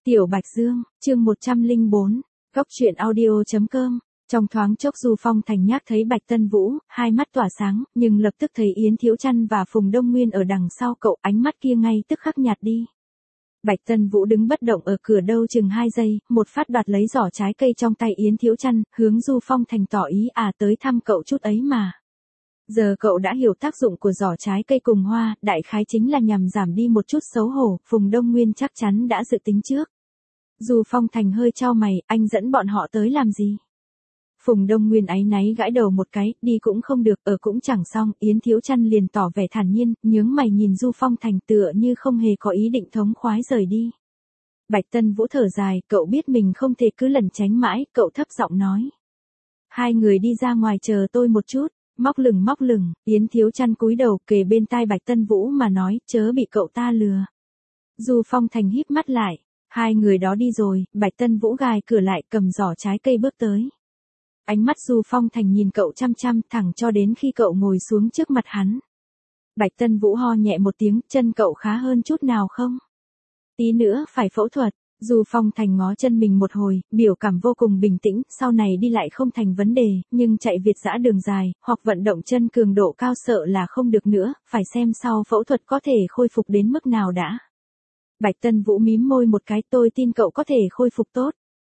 Tiểu Bạch Dương, chương 104, Góc truyện audio.com. Trong thoáng chốc Du Phong Thành nhác thấy Bạch Tân Vũ, hai mắt tỏa sáng, nhưng lập tức thấy Yến Thiếu Chăn và Phùng Đông Nguyên ở đằng sau cậu, ánh mắt kia ngay tức khắc nhạt đi. Bạch Tân Vũ đứng bất động ở cửa đâu chừng 2 giây, một phát đoạt lấy giỏ trái cây trong tay Yến Thiếu Chăn, hướng Du Phong Thành tỏ ý tới thăm cậu chút ấy mà. Giờ cậu đã hiểu tác dụng của giỏ trái cây cùng hoa, đại khái chính là nhằm giảm đi một chút xấu hổ, Phùng Đông Nguyên chắc chắn đã dự tính trước. Du Phong Thành hơi chau mày, anh dẫn bọn họ tới làm gì? Phùng Đông Nguyên áy náy gãi đầu một cái, đi cũng không được, ở cũng chẳng xong, Yến Thiếu Chăn liền tỏ vẻ thản nhiên, nhướng mày nhìn Du Phong Thành tựa như không hề có ý định thống khoái rời đi. Bạch Tân Vũ thở dài, cậu biết mình không thể cứ lẩn tránh mãi, cậu thấp giọng nói. Hai người đi ra ngoài chờ tôi một chút. Móc lửng, Yến Thiếu Chăn cúi đầu kề bên tai Bạch Tân Vũ mà nói, chớ bị cậu ta lừa. Du Phong Thành híp mắt lại, hai người đó đi rồi, Bạch Tân Vũ gài cửa lại cầm giỏ trái cây bước tới. Ánh mắt Du Phong Thành nhìn cậu chăm chăm thẳng cho đến khi cậu ngồi xuống trước mặt hắn. Bạch Tân Vũ ho nhẹ một tiếng, chân cậu khá hơn chút nào không? Tí nữa phải phẫu thuật. Du Phong Thành ngó chân mình một hồi, biểu cảm vô cùng bình tĩnh, sau này đi lại không thành vấn đề, nhưng chạy việt dã đường dài, hoặc vận động chân cường độ cao sợ là không được nữa, phải xem sau phẫu thuật có thể khôi phục đến mức nào đã. Bạch Tân Vũ mím môi một cái, tôi tin cậu có thể khôi phục tốt.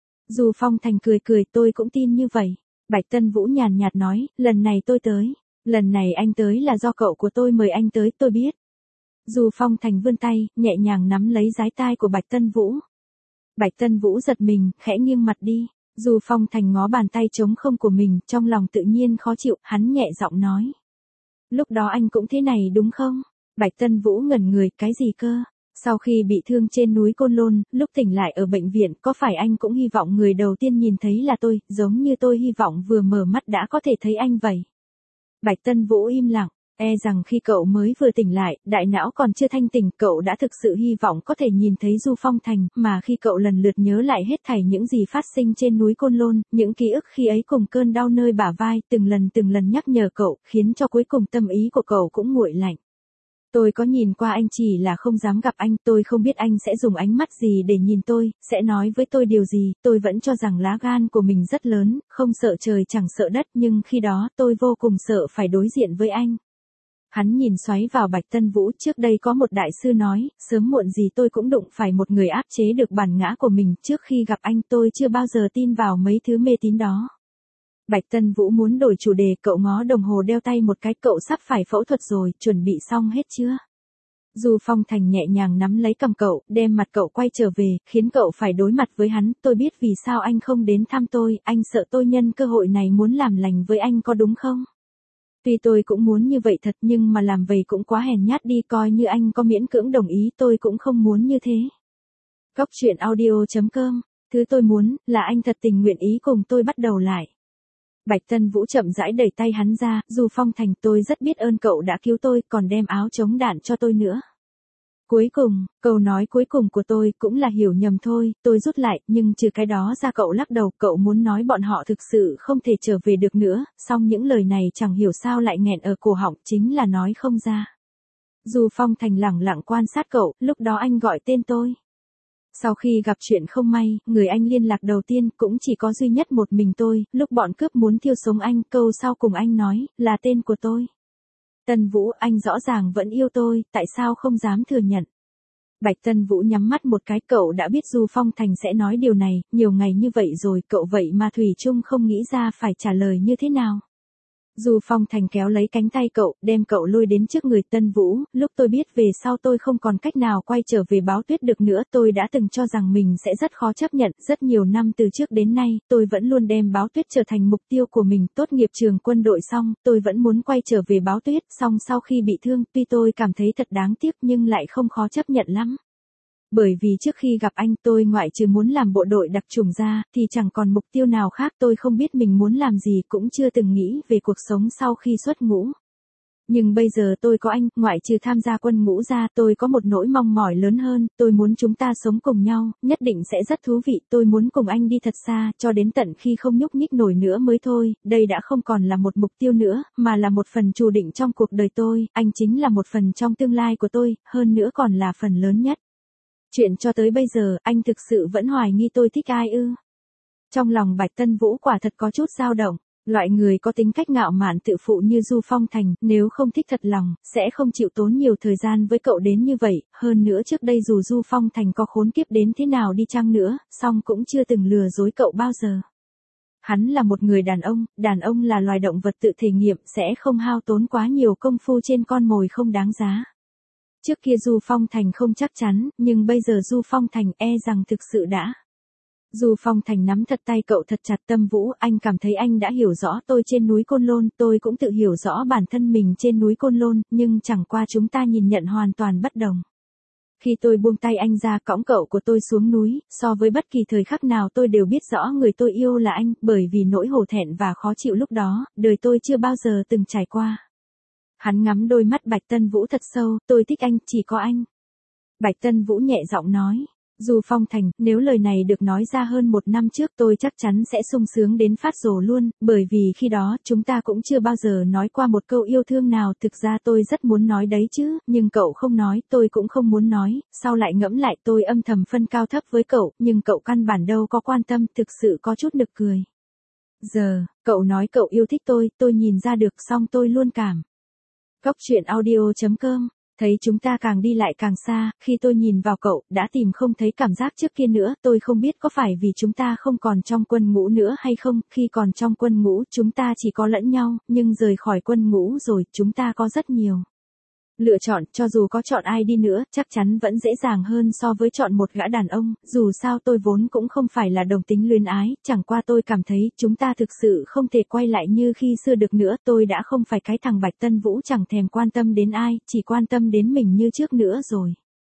Du Phong Thành cười, tôi cũng tin như vậy. Bạch Tân Vũ nhàn nhạt nói, lần này tôi tới, lần này anh tới là do cậu của tôi mời anh tới, tôi biết. Du Phong Thành vươn tay, nhẹ nhàng nắm lấy dái tai của Bạch Tân Vũ. Bạch Tân Vũ giật mình, khẽ nghiêng mặt đi. Du Phong Thành ngó bàn tay trống không của mình, trong lòng tự nhiên khó chịu, hắn nhẹ giọng nói. Lúc đó anh cũng thế này đúng không? Bạch Tân Vũ ngẩn người, cái gì cơ? Sau khi bị thương trên núi Côn Lôn, lúc tỉnh lại ở bệnh viện, có phải anh cũng hy vọng người đầu tiên nhìn thấy là tôi, giống như tôi hy vọng vừa mở mắt đã có thể thấy anh vậy? Bạch Tân Vũ im lặng. Rằng khi cậu mới vừa tỉnh lại, đại não còn chưa thanh tỉnh, cậu đã thực sự hy vọng có thể nhìn thấy Du Phong Thành, mà khi cậu lần lượt nhớ lại hết thảy những gì phát sinh trên núi Côn Lôn, những ký ức khi ấy cùng cơn đau nơi bả vai, từng lần nhắc nhở cậu, khiến cho cuối cùng tâm ý của cậu cũng nguội lạnh. Tôi có nhìn qua anh chỉ là không dám gặp anh, tôi không biết anh sẽ dùng ánh mắt gì để nhìn tôi, sẽ nói với tôi điều gì, tôi vẫn cho rằng lá gan của mình rất lớn, không sợ trời chẳng sợ đất, nhưng khi đó tôi vô cùng sợ phải đối diện với anh. Hắn nhìn xoáy vào Bạch Tân Vũ, trước đây có một đại sư nói, sớm muộn gì tôi cũng đụng phải một người áp chế được bản ngã của mình, trước khi gặp anh tôi chưa bao giờ tin vào mấy thứ mê tín đó. Bạch Tân Vũ muốn đổi chủ đề, cậu ngó đồng hồ đeo tay một cái, cậu sắp phải phẫu thuật rồi, chuẩn bị xong hết chưa? Du Phong Thành nhẹ nhàng nắm lấy cầm cậu, đem mặt cậu quay trở về, khiến cậu phải đối mặt với hắn, tôi biết vì sao anh không đến thăm tôi, anh sợ tôi nhân cơ hội này muốn làm lành với anh có đúng không? Tuy tôi cũng muốn như vậy thật nhưng mà làm vậy cũng quá hèn nhát đi, coi như anh có miễn cưỡng đồng ý tôi cũng không muốn như thế. Góc truyện audio.com, thứ tôi muốn là anh thật tình nguyện ý cùng tôi bắt đầu lại. Bạch Tân Vũ chậm rãi đẩy tay hắn ra, Du Phong Thành tôi rất biết ơn cậu đã cứu tôi còn đem áo chống đạn cho tôi nữa. Cuối cùng, câu nói cuối cùng của tôi cũng là hiểu nhầm thôi, tôi rút lại, nhưng trừ cái đó ra cậu lắc đầu, cậu muốn nói bọn họ thực sự không thể trở về được nữa, song những lời này chẳng hiểu sao lại nghẹn ở cổ họng, chính là nói không ra. Du Phong Thành lẳng lặng quan sát cậu, lúc đó anh gọi tên tôi. Sau khi gặp chuyện không may, người anh liên lạc đầu tiên cũng chỉ có duy nhất một mình tôi, lúc bọn cướp muốn thiêu sống anh, câu sau cùng anh nói, là tên của tôi. Tân Vũ, anh rõ ràng vẫn yêu tôi, tại sao không dám thừa nhận? Bạch Tân Vũ nhắm mắt một cái, cậu đã biết Du Phong Thành sẽ nói điều này, nhiều ngày như vậy rồi, cậu vậy mà thủy chung không nghĩ ra phải trả lời như thế nào. Du Phong Thành kéo lấy cánh tay cậu, đem cậu lôi đến trước người Tân Vũ, lúc tôi biết về sau tôi không còn cách nào quay trở về Báo Tuyết được nữa, tôi đã từng cho rằng mình sẽ rất khó chấp nhận, rất nhiều năm từ trước đến nay, tôi vẫn luôn đem Báo Tuyết trở thành mục tiêu của mình, tốt nghiệp trường quân đội xong, tôi vẫn muốn quay trở về Báo Tuyết, song sau khi bị thương, tuy tôi cảm thấy thật đáng tiếc nhưng lại không khó chấp nhận lắm. Bởi vì trước khi gặp anh tôi ngoại trừ muốn làm bộ đội đặc chủng ra, thì chẳng còn mục tiêu nào khác, tôi không biết mình muốn làm gì, cũng chưa từng nghĩ về cuộc sống sau khi xuất ngũ. Nhưng bây giờ tôi có anh, ngoại trừ tham gia quân ngũ ra, tôi có một nỗi mong mỏi lớn hơn, tôi muốn chúng ta sống cùng nhau, nhất định sẽ rất thú vị, tôi muốn cùng anh đi thật xa, cho đến tận khi không nhúc nhích nổi nữa mới thôi, đây đã không còn là một mục tiêu nữa, mà là một phần chủ định trong cuộc đời tôi, anh chính là một phần trong tương lai của tôi, hơn nữa còn là phần lớn nhất. Chuyện cho tới bây giờ, anh thực sự vẫn hoài nghi tôi thích ai ư? Trong lòng Bạch Tân Vũ quả thật có chút dao động. Loại người có tính cách ngạo mạn tự phụ như Du Phong Thành, nếu không thích thật lòng, sẽ không chịu tốn nhiều thời gian với cậu đến như vậy. Hơn nữa trước đây dù Du Phong Thành có khốn kiếp đến thế nào đi chăng nữa, song cũng chưa từng lừa dối cậu bao giờ. Hắn là một người đàn ông là loài động vật tự thể nghiệm, sẽ không hao tốn quá nhiều công phu trên con mồi không đáng giá. Trước kia Du Phong Thành không chắc chắn, nhưng bây giờ Du Phong Thành e rằng thực sự đã. Du Phong Thành nắm thật tay cậu thật chặt. Tâm Vũ, anh cảm thấy anh đã hiểu rõ tôi trên núi Côn Lôn, tôi cũng tự hiểu rõ bản thân mình trên núi Côn Lôn, nhưng chẳng qua chúng ta nhìn nhận hoàn toàn bất đồng. Khi tôi buông tay anh ra cõng cậu của tôi xuống núi, so với bất kỳ thời khắc nào tôi đều biết rõ người tôi yêu là anh, bởi vì nỗi hổ thẹn và khó chịu lúc đó, đời tôi chưa bao giờ từng trải qua. Hắn ngắm đôi mắt Bạch Tân Vũ thật sâu, tôi thích anh, chỉ có anh. Bạch Tân Vũ nhẹ giọng nói. Du Phong Thành, nếu lời này được nói ra hơn 1 năm trước tôi chắc chắn sẽ sung sướng đến phát rồ luôn, bởi vì khi đó chúng ta cũng chưa bao giờ nói qua một câu yêu thương nào. Thực ra tôi rất muốn nói đấy chứ, nhưng cậu không nói, tôi cũng không muốn nói, sau lại ngẫm lại tôi âm thầm phân cao thấp với cậu, nhưng cậu căn bản đâu có quan tâm, thực sự có chút nực cười. Giờ, cậu nói cậu yêu thích tôi nhìn ra được, song tôi luôn cảm. Góc truyện audio.com. Thấy chúng ta càng đi lại càng xa, khi tôi nhìn vào cậu, đã tìm không thấy cảm giác trước kia nữa, tôi không biết có phải vì chúng ta không còn trong quân ngũ nữa hay không, khi còn trong quân ngũ chúng ta chỉ có lẫn nhau, nhưng rời khỏi quân ngũ rồi, chúng ta có rất nhiều lựa chọn, cho dù có chọn ai đi nữa, chắc chắn vẫn dễ dàng hơn so với chọn một gã đàn ông, dù sao tôi vốn cũng không phải là đồng tính luyến ái, chẳng qua tôi cảm thấy chúng ta thực sự không thể quay lại như khi xưa được nữa, tôi đã không phải cái thằng Bạch Tân Vũ chẳng thèm quan tâm đến ai, chỉ quan tâm đến mình như trước nữa rồi.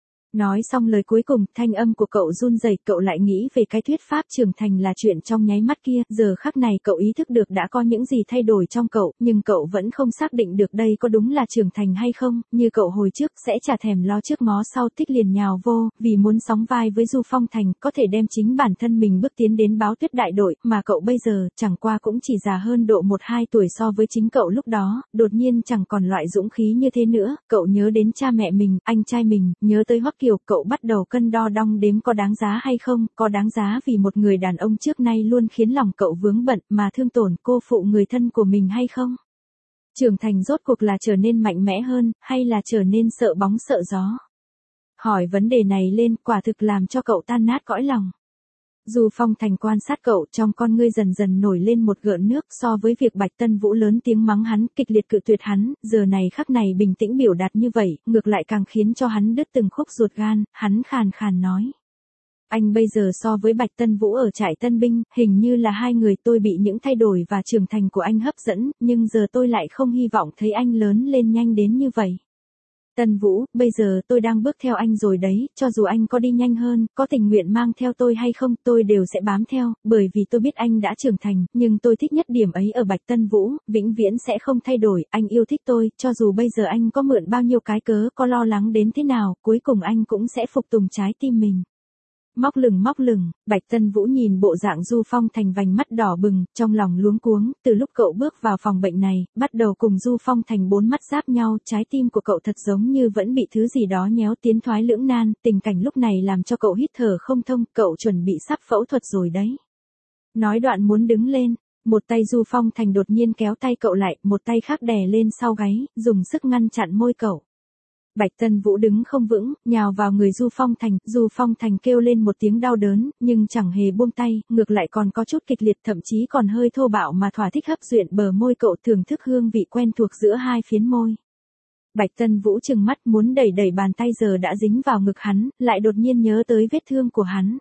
Nói xong lời cuối cùng, thanh âm của cậu run rẩy, cậu lại nghĩ về cái thuyết pháp trưởng thành là chuyện trong nháy mắt kia, giờ khắc này cậu ý thức được đã có những gì thay đổi trong cậu, nhưng cậu vẫn không xác định được đây có đúng là trưởng thành hay không, như cậu hồi trước sẽ chả thèm lo trước ngó sau, thích liền nhào vô, vì muốn sóng vai với Du Phong Thành, có thể đem chính bản thân mình bước tiến đến Báo Tuyết đại đội, mà cậu bây giờ, chẳng qua cũng chỉ già hơn độ 1-2 tuổi so với chính cậu lúc đó, đột nhiên chẳng còn loại dũng khí như thế nữa, cậu nhớ đến cha mẹ mình, anh trai mình, nhớ tới Hoắc Kiều, cậu bắt đầu cân đo đong đếm có đáng giá hay không, có đáng giá vì một người đàn ông trước nay luôn khiến lòng cậu vướng bận mà thương tổn cô phụ người thân của mình hay không? Trưởng thành rốt cuộc là trở nên mạnh mẽ hơn, hay là trở nên sợ bóng sợ gió? Hỏi vấn đề này lên quả thực làm cho cậu tan nát cõi lòng. Du Phong Thành quan sát cậu, trong con ngươi dần dần nổi lên một gợn nước, so với việc Bạch Tân Vũ lớn tiếng mắng hắn, kịch liệt cự tuyệt hắn, giờ này khắc này bình tĩnh biểu đạt như vậy, ngược lại càng khiến cho hắn đứt từng khúc ruột gan, hắn khàn khàn nói. Anh bây giờ so với Bạch Tân Vũ ở trại tân binh, hình như là hai người, tôi bị những thay đổi và trưởng thành của anh hấp dẫn, nhưng giờ tôi lại không hy vọng thấy anh lớn lên nhanh đến như vậy. Tân Vũ, bây giờ tôi đang bước theo anh rồi đấy, cho dù anh có đi nhanh hơn, có tình nguyện mang theo tôi hay không, tôi đều sẽ bám theo, bởi vì tôi biết anh đã trưởng thành, nhưng tôi thích nhất điểm ấy ở Bạch Tân Vũ, vĩnh viễn sẽ không thay đổi, anh yêu thích tôi, cho dù bây giờ anh có mượn bao nhiêu cái cớ, có lo lắng đến thế nào, cuối cùng anh cũng sẽ phục tùng trái tim mình. Móc lửng, Bạch Tân Vũ nhìn bộ dạng Du Phong Thành vành mắt đỏ bừng, trong lòng luống cuống, từ lúc cậu bước vào phòng bệnh này, bắt đầu cùng Du Phong Thành 4 mắt giáp nhau, trái tim của cậu thật giống như vẫn bị thứ gì đó nhéo, tiến thoái lưỡng nan, tình cảnh lúc này làm cho cậu hít thở không thông, cậu chuẩn bị sắp phẫu thuật rồi đấy. Nói đoạn muốn đứng lên, một tay Du Phong Thành đột nhiên kéo tay cậu lại, một tay khác đè lên sau gáy, dùng sức ngăn chặn môi cậu. Bạch Tân Vũ đứng không vững, nhào vào người Du Phong Thành kêu lên một tiếng đau đớn, nhưng chẳng hề buông tay, ngược lại còn có chút kịch liệt, thậm chí còn hơi thô bạo mà thỏa thích hấp duyện bờ môi cậu, thưởng thức hương vị quen thuộc giữa hai phiến môi. Bạch Tân Vũ trừng mắt muốn đẩy bàn tay giờ đã dính vào ngực hắn, lại đột nhiên nhớ tới vết thương của hắn.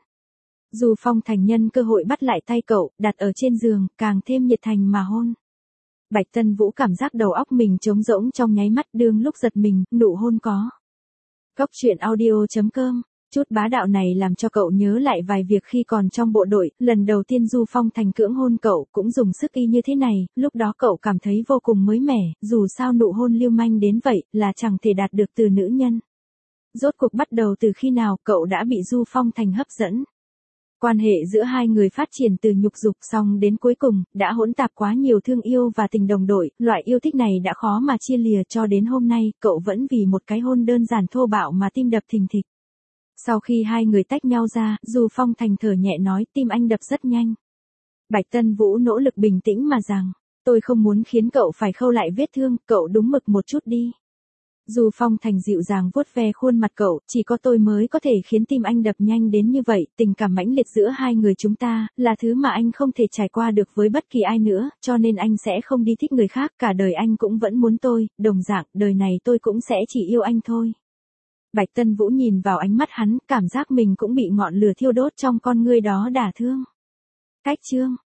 Du Phong Thành nhân cơ hội bắt lại tay cậu, đặt ở trên giường, càng thêm nhiệt thành mà hôn. Bạch Tân Vũ cảm giác đầu óc mình trống rỗng trong nháy mắt, đương lúc giật mình, nụ hôn có. Góc truyện audio.com, chút bá đạo này làm cho cậu nhớ lại vài việc khi còn trong bộ đội, lần đầu tiên Du Phong Thành cưỡng hôn cậu cũng dùng sức y như thế này, lúc đó cậu cảm thấy vô cùng mới mẻ, dù sao nụ hôn lưu manh đến vậy, là chẳng thể đạt được từ nữ nhân. Rốt cuộc bắt đầu từ khi nào cậu đã bị Du Phong Thành hấp dẫn. Quan hệ giữa hai người phát triển từ nhục dục xong đến cuối cùng, đã hỗn tạp quá nhiều thương yêu và tình đồng đội, loại yêu thích này đã khó mà chia lìa cho đến hôm nay, cậu vẫn vì một cái hôn đơn giản thô bạo mà tim đập thình thịch. Sau khi hai người tách nhau ra, Du Phong Thành thở nhẹ nói tim anh đập rất nhanh. Bạch Tân Vũ nỗ lực bình tĩnh mà rằng, tôi không muốn khiến cậu phải khâu lại vết thương, cậu đúng mực một chút đi. Du Phong Thành dịu dàng vuốt ve khuôn mặt cậu, chỉ có tôi mới có thể khiến tim anh đập nhanh đến như vậy, tình cảm mãnh liệt giữa hai người chúng ta, là thứ mà anh không thể trải qua được với bất kỳ ai nữa, cho nên anh sẽ không đi thích người khác, cả đời anh cũng vẫn muốn tôi, đồng dạng, đời này tôi cũng sẽ chỉ yêu anh thôi. Bạch Tân Vũ nhìn vào ánh mắt hắn, cảm giác mình cũng bị ngọn lửa thiêu đốt trong con ngươi đó đả thương. Cách chương